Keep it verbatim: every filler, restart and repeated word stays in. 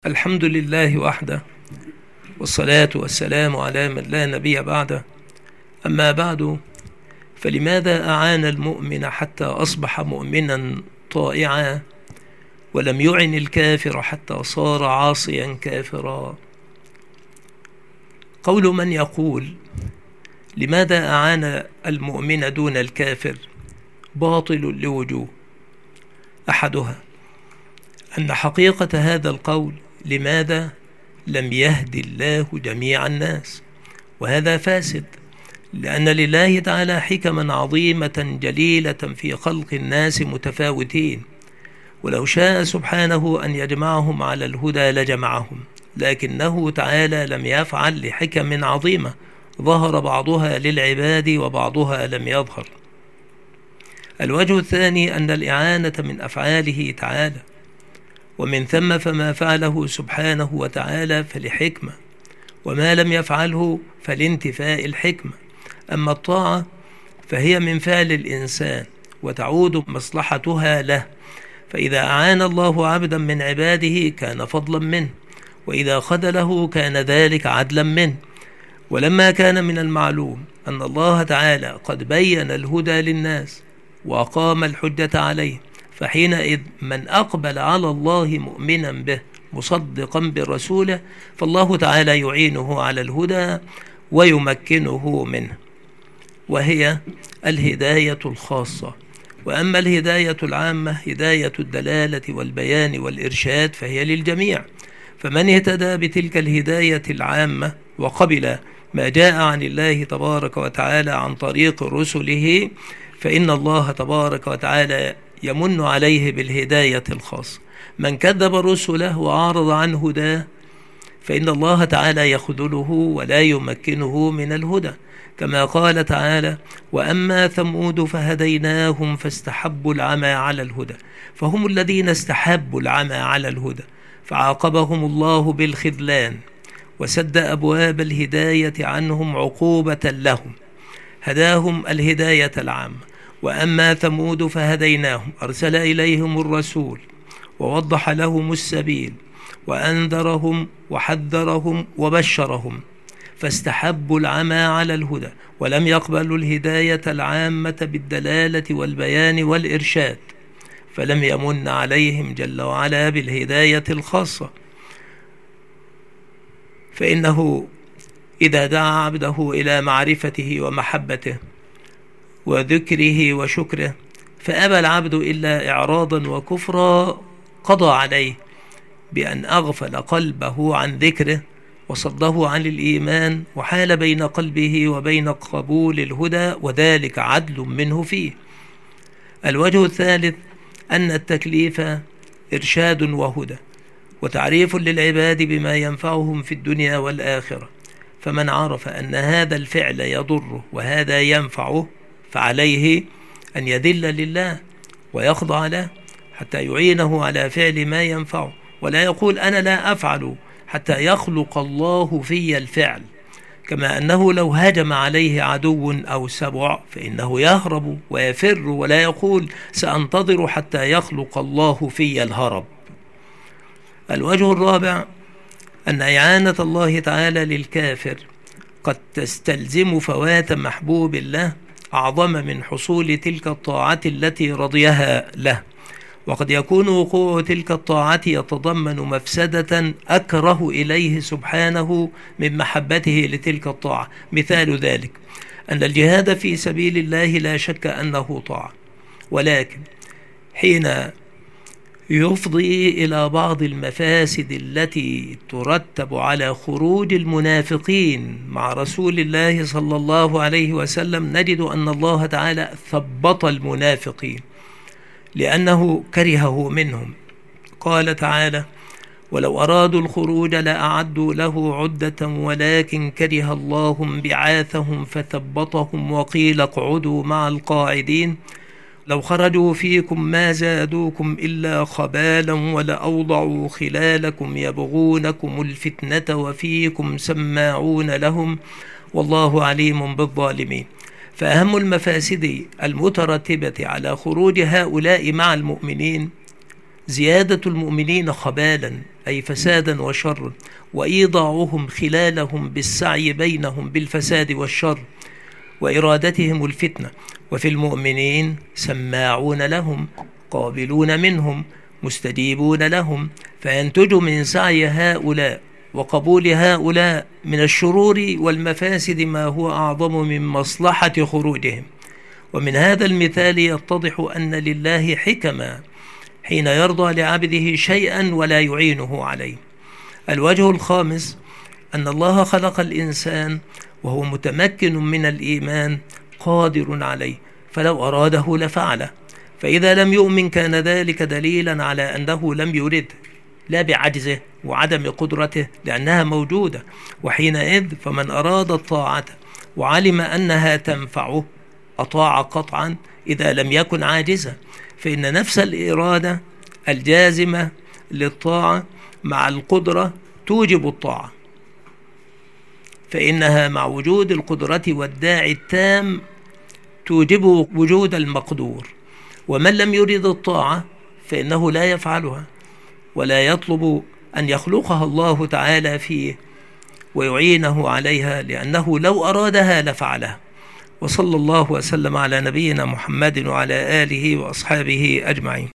الحمد لله وحده، والصلاة والسلام على من لا نبي بعده. أما بعد، فلماذا أعان المؤمن حتى أصبح مؤمنا طائعا، ولم يعن الكافر حتى صار عاصيا كافرا؟ قول من يقول لماذا أعان المؤمن دون الكافر باطل لوجوه. أحدها أن حقيقة هذا القول لماذا لم يهدي الله جميع الناس، وهذا فاسد، لأن لله تعالى حكما عظيمة جليلة في خلق الناس متفاوتين، ولو شاء سبحانه أن يجمعهم على الهدى لجمعهم، لكنه تعالى لم يفعل لحكم عظيمة ظهر بعضها للعباد وبعضها لم يظهر. الوجه الثاني أن الإعانة من أفعاله تعالى، ومن ثم فما فعله سبحانه وتعالى فلحكمة، وما لم يفعله فلانتفاء الحكمة. أما الطاعة فهي من فعل الإنسان وتعود مصلحتها له، فإذا أعان الله عبدا من عباده كان فضلا منه، وإذا خذله كان ذلك عدلا منه. ولما كان من المعلوم أن الله تعالى قد بين الهدى للناس وأقام الحجة عليه، فحينئذ من أقبل على الله مؤمنا به مصدقا برسوله فالله تعالى يعينه على الهدى ويمكنه منه، وهي الهداية الخاصة. وأما الهداية العامة هداية الدلالة والبيان والإرشاد فهي للجميع، فمن اهتدى بتلك الهداية العامة وقبل ما جاء عن الله تبارك وتعالى عن طريق رسله فإن الله تبارك وتعالى يمن عليه بالهداية الخاصة. من كذب رسله وأعرض عن هداه فإن الله تعالى يخذله ولا يمكنه من الهدى، كما قال تعالى: وأما ثمود فهديناهم فاستحبوا العمى على الهدى، فهم الذين استحبوا العمى على الهدى فعاقبهم الله بالخذلان وسد أبواب الهداية عنهم عقوبة لهم، هداهم الهداية العامة. وأما ثمود فهديناهم، أرسل إليهم الرسول ووضح لهم السبيل وأنذرهم وحذرهم وبشرهم، فاستحبوا العمى على الهدى ولم يقبلوا الهداية العامة بالدلالة والبيان والإرشاد، فلم يمن عليهم جل وعلا بالهداية الخاصة. فإنه إذا دعا عبده إلى معرفته ومحبته وذكره وشكره فأبى العبد إلا إعراضا وكفرا قضى عليه بأن أغفل قلبه عن ذكره وصده عن الإيمان، وحال بين قلبه وبين قبول الهدى، وذلك عدل منه فيه. الوجه الثالث أن التكليف إرشاد وهدى وتعريف للعباد بما ينفعهم في الدنيا والآخرة، فمن عرف أن هذا الفعل يضره وهذا ينفعه فعليه أن يذل لله ويخضع له حتى يعينه على فعل ما ينفعه، ولا يقول أنا لا أفعل حتى يخلق الله في الفعل. كما أنه لو هجم عليه عدو أو سبع فإنه يهرب ويفر، ولا يقول سأنتظر حتى يخلق الله في الهرب. الوجه الرابع أن إعانة الله تعالى للكافر قد تستلزم فوات محبوب الله أعظم من حصول تلك الطاعة التي رضيها له، وقد يكون وقوع تلك الطاعة يتضمن مفسدة أكره إليه سبحانه من محبته لتلك الطاعة. مثال ذلك أن الجهاد في سبيل الله لا شك أنه طاعة، ولكن حين يفضي إلى بعض المفاسد التي ترتب على خروج المنافقين مع رسول الله صلى الله عليه وسلم نجد أن الله تعالى ثبط المنافقين لأنه كرهه منهم. قال تعالى: ولو أرادوا الخروج لأعدوا له عدة ولكن كره الله بعاثهم فثبطهم وقيل اقعدوا مع القاعدين لو خرجوا فيكم ما زادوكم إلا خبالا ولأوضعوا خلالكم يبغونكم الفتنة وفيكم سماعون لهم والله عليم بالظالمين. فأهم المفاسد المترتبة على خروج هؤلاء مع المؤمنين زيادة المؤمنين خبالا أي فسادا وشرا، وإيضاعهم خلالهم بالسعي بينهم بالفساد والشر وإرادتهم الفتنة. وفي المؤمنين سماعون لهم، قابلون منهم، مستجيبون لهم، فينتج من سعي هؤلاء وقبول هؤلاء من الشرور والمفاسد ما هو أعظم من مصلحة خروجهم. ومن هذا المثال يتضح أن لله حكما حين يرضى لعبده شيئا ولا يعينه عليه. الوجه الخامس أن الله خلق الإنسان وهو متمكن من الإيمان قادر عليه، فلو أراده لفعله، فإذا لم يؤمن كان ذلك دليلا على أنه لم يرد، لا بعجزه وعدم قدرته، لأنها موجودة. وحينئذ فمن أراد الطاعة وعلم أنها تنفعه أطاع قطعا إذا لم يكن عاجزا، فإن نفس الإرادة الجازمة للطاعة مع القدرة توجب الطاعة، فإنها مع وجود القدرة والداعي التام توجب وجود المقدور. ومن لم يريد الطاعة فإنه لا يفعلها ولا يطلب أن يخلقها الله تعالى فيه ويعينه عليها، لأنه لو أرادها لفعلها. وصلى الله وسلم على نبينا محمد وعلى آله وأصحابه أجمعين.